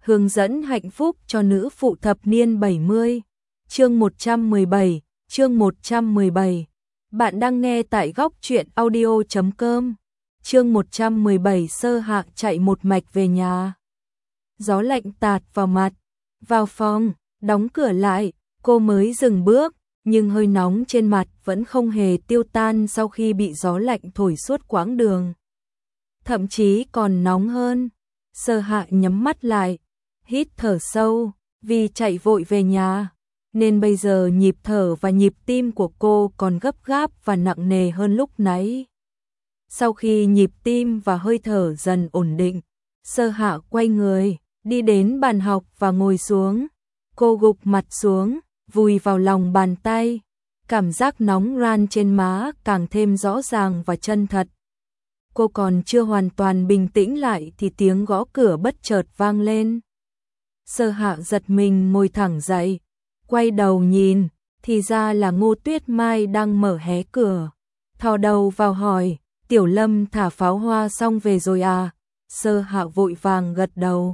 hướng dẫn hạnh phúc cho nữ phụ thập niên 70. Chương 117, chương 117. Bạn đang nghe tại góc truyện audio.com. Chương 117 Sơ Hạ chạy một mạch về nhà. Gió lạnh tạt vào mặt, vào phòng, đóng cửa lại, cô mới dừng bước, nhưng hơi nóng trên mặt vẫn không hề tiêu tan sau khi bị gió lạnh thổi suốt quãng đường. Thậm chí còn nóng hơn. Sơ Hạ nhắm mắt lại, hít thở sâu, vì chạy vội về nhà, nên bây giờ nhịp thở và nhịp tim của cô còn gấp gáp và nặng nề hơn lúc nãy. Sau khi nhịp tim và hơi thở dần ổn định, Sơ Hạ quay người, đi đến bàn học và ngồi xuống. Cô gục mặt xuống, vùi vào lòng bàn tay, cảm giác nóng ran trên má càng thêm rõ ràng và chân thật. Cô còn chưa hoàn toàn bình tĩnh lại thì tiếng gõ cửa bất chợt vang lên. Sơ Hạ giật mình ngồi thẳng dậy, quay đầu nhìn, thì ra là Ngô Tuyết Mai đang mở hé cửa. Thò đầu vào hỏi, Tiểu Lâm thả pháo hoa xong về rồi à? Sơ Hạ vội vàng gật đầu.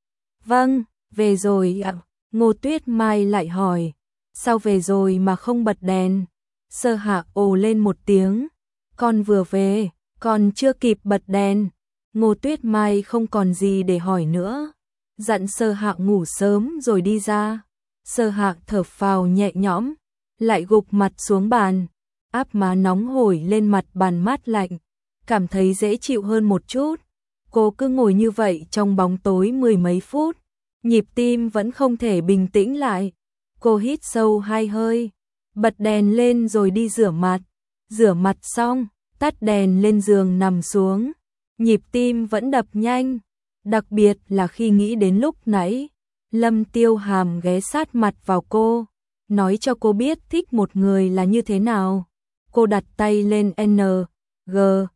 Vâng, về rồi ạ. Ngô Tuyết Mai lại hỏi, sao về rồi mà không bật đèn? Sơ Hạ ồ lên một tiếng, con vừa về, còn chưa kịp bật đèn. Ngô Tuyết Mai không còn gì để hỏi nữa, dặn Sơ Hạ ngủ sớm rồi đi ra. Sơ Hạ thở phào nhẹ nhõm, lại gục mặt xuống bàn, áp má nóng hổi lên mặt bàn mát lạnh, cảm thấy dễ chịu hơn một chút. Cô cứ ngồi như vậy trong bóng tối mười mấy phút, nhịp tim vẫn không thể bình tĩnh lại. Cô hít sâu 2 hơi, bật đèn lên rồi đi rửa mặt. Rửa mặt xong, tắt đèn lên giường nằm xuống. Nhịp tim vẫn đập nhanh, đặc biệt là khi nghĩ đến lúc nãy Lâm Tiêu Hàm ghé sát mặt vào cô, nói cho cô biết thích một người là như thế nào. Cô đặt tay lên N, G,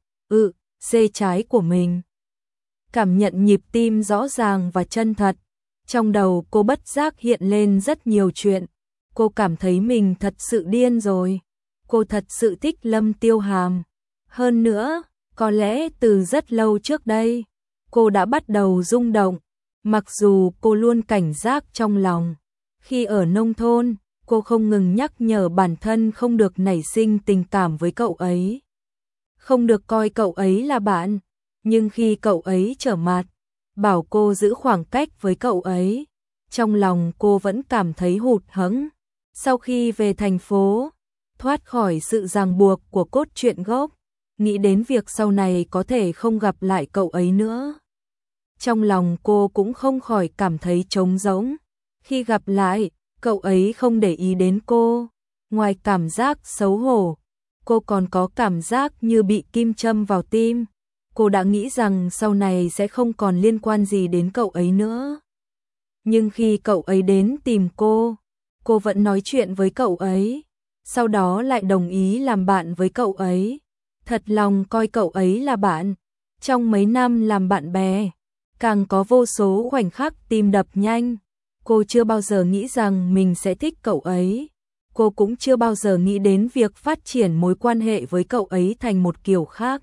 C trái của mình, cảm nhận nhịp tim rõ ràng và chân thật. Trong đầu cô bất giác hiện lên rất nhiều chuyện. Cô cảm thấy mình thật sự điên rồi. Cô thật sự thích Lâm Tiêu Hàm. Hơn nữa, có lẽ từ rất lâu trước đây, cô đã bắt đầu rung động. Mặc dù cô luôn cảnh giác trong lòng. Khi ở nông thôn, cô không ngừng nhắc nhở bản thân không được nảy sinh tình cảm với cậu ấy, không được coi cậu ấy là bạn. Nhưng khi cậu ấy trở mặt, bảo cô giữ khoảng cách với cậu ấy, trong lòng cô vẫn cảm thấy hụt hẫng. Sau khi về thành phố, thoát khỏi sự ràng buộc của cốt truyện gốc, nghĩ đến việc sau này có thể không gặp lại cậu ấy nữa, trong lòng cô cũng không khỏi cảm thấy trống rỗng. Khi gặp lại, cậu ấy không để ý đến cô. Ngoài cảm giác xấu hổ, cô còn có cảm giác như bị kim châm vào tim. Cô đã nghĩ rằng sau này sẽ không còn liên quan gì đến cậu ấy nữa. Nhưng khi cậu ấy đến tìm cô vẫn nói chuyện với cậu ấy, sau đó lại đồng ý làm bạn với cậu ấy, thật lòng coi cậu ấy là bạn. Trong mấy năm làm bạn bè, càng có vô số khoảnh khắc tim đập nhanh. Cô chưa bao giờ nghĩ rằng mình sẽ thích cậu ấy. Cô cũng chưa bao giờ nghĩ đến việc phát triển mối quan hệ với cậu ấy thành một kiểu khác.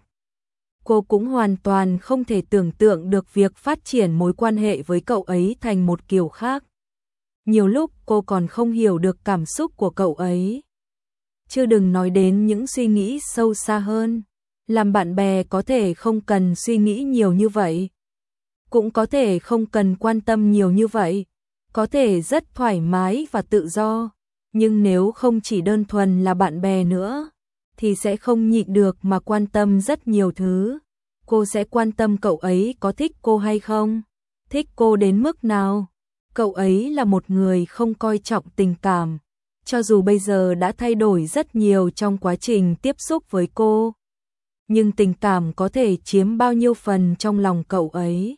Cô cũng hoàn toàn không thể tưởng tượng được việc phát triển mối quan hệ với cậu ấy thành một kiểu khác. Nhiều lúc cô còn không hiểu được cảm xúc của cậu ấy. Chứ đừng nói đến những suy nghĩ sâu xa hơn. Làm bạn bè có thể không cần suy nghĩ nhiều như vậy, cũng có thể không cần quan tâm nhiều như vậy, có thể rất thoải mái và tự do. Nhưng nếu không chỉ đơn thuần là bạn bè nữa, thì sẽ không nhịn được mà quan tâm rất nhiều thứ. Cô sẽ quan tâm cậu ấy có thích cô hay không, thích cô đến mức nào. Cậu ấy là một người không coi trọng tình cảm, cho dù bây giờ đã thay đổi rất nhiều trong quá trình tiếp xúc với cô. Nhưng tình cảm có thể chiếm bao nhiêu phần trong lòng cậu ấy.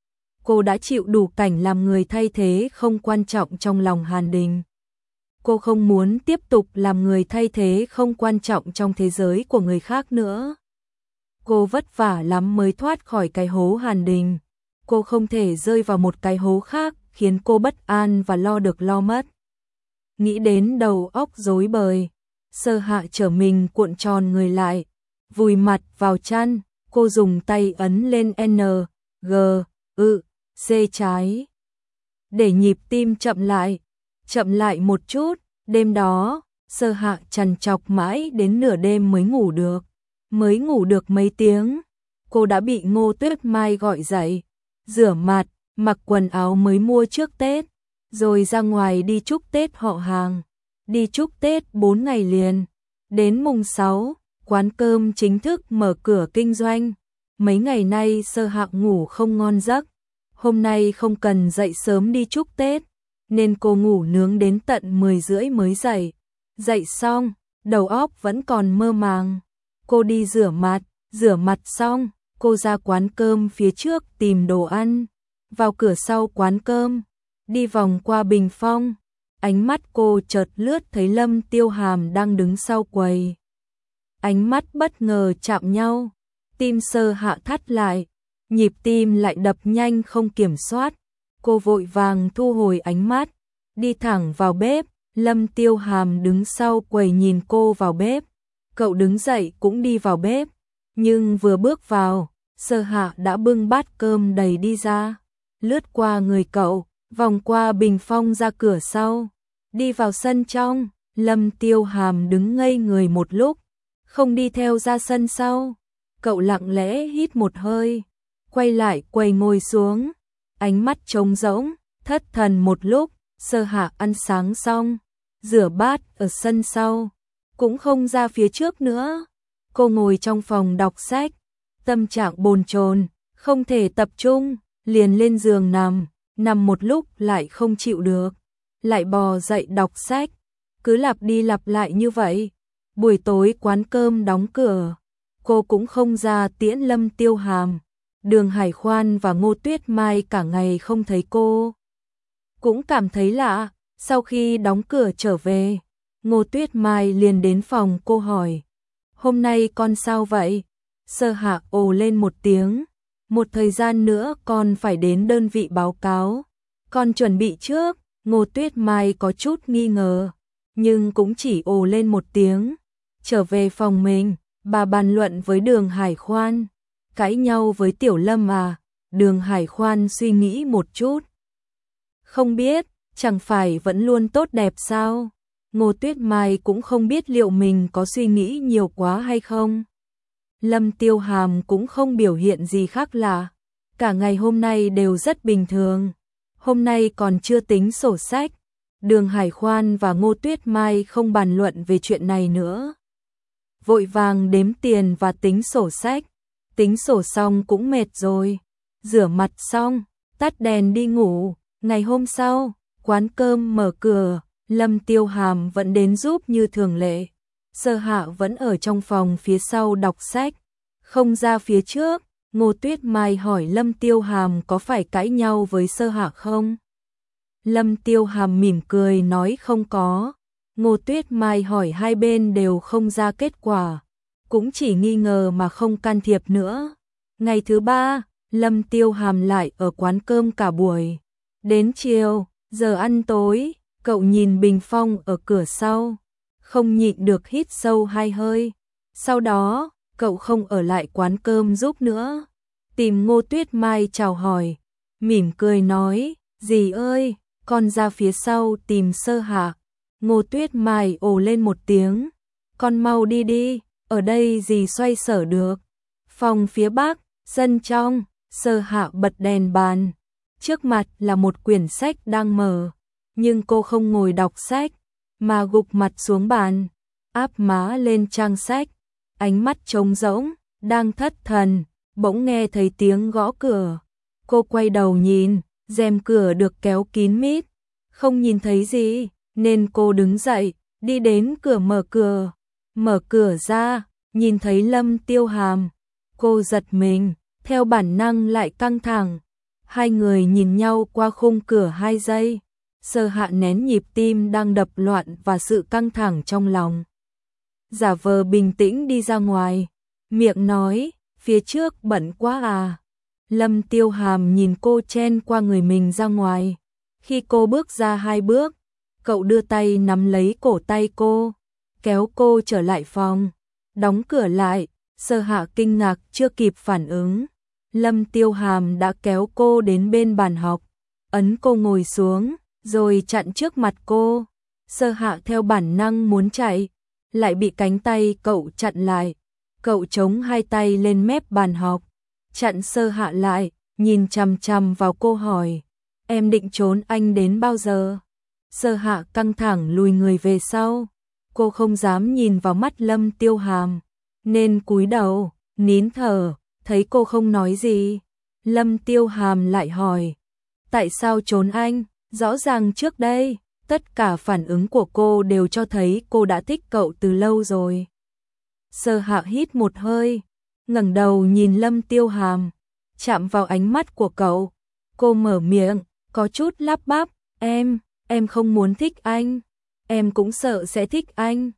Cô đã chịu đủ cảnh làm người thay thế không quan trọng trong lòng Hàn Đình. Cô không muốn tiếp tục làm người thay thế không quan trọng trong thế giới của người khác nữa. Cô vất vả lắm mới thoát khỏi cái hố Hàn Đình. Cô không thể rơi vào một cái hố khác khiến cô bất an và lo được lo mất. Nghĩ đến đầu óc rối bời, Sơ Hạ trở mình cuộn tròn người lại, vùi mặt vào chăn. Cô dùng tay ấn lên N, G, C trái. để nhịp tim chậm lại một chút. Đêm đó, Sơ Hạ trằn trọc mãi đến nửa đêm mới ngủ được mấy tiếng. Cô đã bị Ngô Tuyết Mai gọi dậy, rửa mặt, mặc quần áo mới mua trước Tết, rồi ra ngoài đi chúc Tết họ hàng. Đi chúc Tết 4 ngày liền. Đến mùng 6, quán cơm chính thức mở cửa kinh doanh. Mấy ngày nay Sơ Hạ ngủ không ngon giấc. Hôm nay không cần dậy sớm đi chúc Tết, nên cô ngủ nướng đến tận 10 rưỡi mới dậy. Dậy xong, đầu óc vẫn còn mơ màng. Cô đi rửa mặt xong, cô ra quán cơm phía trước tìm đồ ăn. Vào cửa sau quán cơm, đi vòng qua bình phong, ánh mắt cô chợt lướt thấy Lâm Tiêu Hàm đang đứng sau quầy. Ánh mắt bất ngờ chạm nhau, tim Sơ Hạ thắt lại, nhịp tim lại đập nhanh không kiểm soát. Cô vội vàng thu hồi ánh mắt, đi thẳng vào bếp. Lâm Tiêu Hàm đứng sau quầy nhìn cô vào bếp. Cậu đứng dậy cũng đi vào bếp, nhưng vừa bước vào, Sơ Hạ đã bưng bát cơm đầy đi ra, lướt qua người cậu, vòng qua bình phong ra cửa sau, đi vào sân trong. Lâm Tiêu Hàm đứng ngây người một lúc, không đi theo ra sân sau. Cậu lặng lẽ hít một hơi, quay lại quầy ngồi xuống, ánh mắt trống rỗng, thất thần một lúc. Sơ Hạ ăn sáng xong, rửa bát ở sân sau, cũng không ra phía trước nữa. Cô ngồi trong phòng đọc sách, tâm trạng bồn chồn, không thể tập trung, liền lên giường nằm một lúc lại không chịu được, lại bò dậy đọc sách, cứ lặp đi lặp lại như vậy. Buổi tối quán cơm đóng cửa, cô cũng không ra tiễn Lâm Tiêu Hàm. Đường Hải Khoan và Ngô Tuyết Mai cả ngày không thấy cô, cũng cảm thấy lạ. Sau khi đóng cửa trở về, Ngô Tuyết Mai liền đến phòng cô hỏi: "Hôm nay con sao vậy?" Sơ Hạ ồ lên một tiếng: "Một thời gian nữa con phải đến đơn vị báo cáo, con chuẩn bị trước." Ngô Tuyết Mai có chút nghi ngờ, nhưng cũng chỉ ồ lên một tiếng. Trở về phòng mình, bà bàn luận với Đường Hải Khoan. "Cãi nhau với Tiểu Lâm à?" Đường Hải Khoan suy nghĩ một chút: "Không biết, chẳng phải vẫn luôn tốt đẹp sao?" Ngô Tuyết Mai cũng không biết liệu mình có suy nghĩ nhiều quá hay không. Lâm Tiêu Hàm cũng không biểu hiện gì khác lạ, cả ngày hôm nay đều rất bình thường. Hôm nay còn chưa tính sổ sách. Đường Hải Khoan và Ngô Tuyết Mai không bàn luận về chuyện này nữa, vội vàng đếm tiền và tính sổ sách. Tính sổ xong cũng mệt rồi, rửa mặt xong, tắt đèn đi ngủ. Ngày hôm sau, quán cơm mở cửa, Lâm Tiêu Hàm vẫn đến giúp như thường lệ. Sơ Hạ vẫn ở trong phòng phía sau đọc sách, không ra phía trước. Ngô Tuyết Mai hỏi Lâm Tiêu Hàm có phải cãi nhau với Sơ Hạ không? Lâm Tiêu Hàm mỉm cười nói không có. Ngô Tuyết Mai hỏi hai bên đều không ra kết quả, cũng chỉ nghi ngờ mà không can thiệp nữa. Ngày thứ ba, Lâm Tiêu Hàm lại ở quán cơm cả buổi. Đến chiều, giờ ăn tối, cậu nhìn bình phong ở cửa sau, không nhịn được hít sâu hai hơi. Sau đó, cậu không ở lại quán cơm giúp nữa, tìm Ngô Tuyết Mai chào hỏi, mỉm cười nói: "Dì ơi, con ra phía sau tìm Sơ Hạ." Ngô Tuyết Mai ồ lên một tiếng: "Con mau đi đi, ở đây dì xoay sở được." Phòng phía bắc, sân trong, Sơ Hạ bật đèn bàn. Trước mặt là một quyển sách đang mở, nhưng cô không ngồi đọc sách, mà gục mặt xuống bàn, áp má lên trang sách, ánh mắt trống rỗng, đang thất thần. Bỗng nghe thấy tiếng gõ cửa. Cô quay đầu nhìn, rèm cửa được kéo kín mít, không nhìn thấy gì, nên cô đứng dậy, đi đến cửa mở cửa. Mở cửa ra, nhìn thấy Lâm Tiêu Hàm. Cô giật mình, theo bản năng lại căng thẳng. Hai người nhìn nhau qua khung cửa 2 giây. Sơ Hạ nén nhịp tim đang đập loạn và sự căng thẳng trong lòng, giả vờ bình tĩnh đi ra ngoài, miệng nói: "Phía trước bận quá à?" Lâm Tiêu Hàm nhìn cô chen qua người mình ra ngoài. Khi cô bước ra 2 bước, cậu đưa tay nắm lấy cổ tay cô, kéo cô trở lại phòng, đóng cửa lại. Sơ Hạ kinh ngạc, chưa kịp phản ứng, Lâm Tiêu Hàm đã kéo cô đến bên bàn học, ấn cô ngồi xuống, rồi chặn trước mặt cô. Sơ Hạ theo bản năng muốn chạy, lại bị cánh tay cậu chặn lại. Cậu chống hai tay lên mép bàn học, chặn Sơ Hạ lại, nhìn chằm chằm vào cô hỏi, em định trốn anh đến bao giờ? Sơ Hạ căng thẳng lùi người về sau, cô không dám nhìn vào mắt Lâm Tiêu Hàm, nên cúi đầu, nín thở, thấy cô không nói gì. Lâm Tiêu Hàm lại hỏi, tại sao trốn anh? Rõ ràng trước đây, tất cả phản ứng của cô đều cho thấy cô đã thích cậu từ lâu rồi. Sơ Hạ hít một hơi, ngẩng đầu nhìn Lâm Tiêu Hàm, chạm vào ánh mắt của cậu. Cô mở miệng, có chút lắp bắp, em không muốn thích anh. Em cũng sợ sẽ thích anh.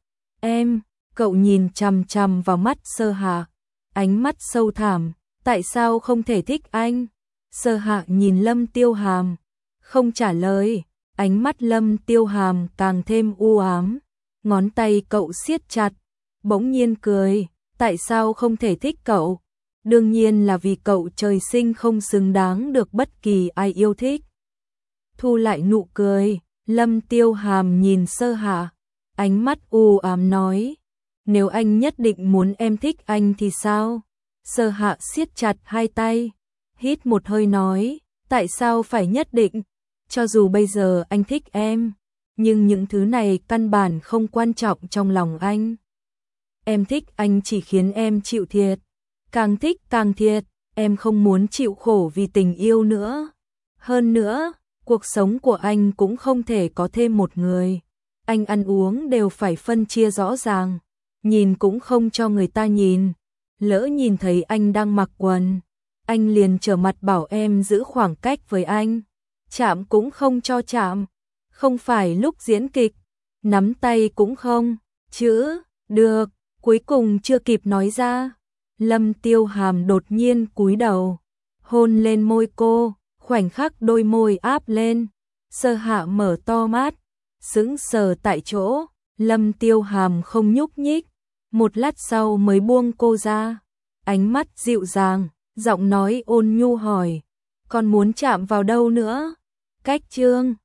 Cậu nhìn chằm chằm vào mắt Sơ Hạ, ánh mắt sâu thẳm, tại sao không thể thích anh? Sơ Hạ nhìn Lâm Tiêu Hàm, không trả lời, ánh mắt Lâm Tiêu Hàm càng thêm u ám, ngón tay cậu siết chặt, bỗng nhiên cười, tại sao không thể thích cậu? Đương nhiên là vì cậu trời sinh không xứng đáng được bất kỳ ai yêu thích. Thu lại nụ cười, Lâm Tiêu Hàm nhìn Sơ Hạ, ánh mắt u ám nói, nếu anh nhất định muốn em thích anh thì sao? Sơ Hạ siết chặt hai tay, hít một hơi nói, tại sao phải nhất định? Cho dù bây giờ anh thích em, nhưng những thứ này căn bản không quan trọng trong lòng anh. Em thích anh chỉ khiến em chịu thiệt, càng thích càng thiệt, em không muốn chịu khổ vì tình yêu nữa. Hơn nữa, cuộc sống của anh cũng không thể có thêm một người. Anh ăn uống đều phải phân chia rõ ràng, nhìn cũng không cho người ta nhìn. Lỡ nhìn thấy anh đang mặc quần, anh liền trở mặt bảo em giữ khoảng cách với anh. Chạm cũng không cho chạm, không phải lúc diễn kịch, nắm tay cũng không, chữ, được, cuối cùng chưa kịp nói ra. Lâm Tiêu Hàm đột nhiên cúi đầu, hôn lên môi cô, khoảnh khắc đôi môi áp lên. Sơ Hạ mở to mắt, sững sờ tại chỗ, Lâm Tiêu Hàm không nhúc nhích, một lát sau mới buông cô ra, ánh mắt dịu dàng, giọng nói ôn nhu hỏi, còn muốn chạm vào đâu nữa? Cách chương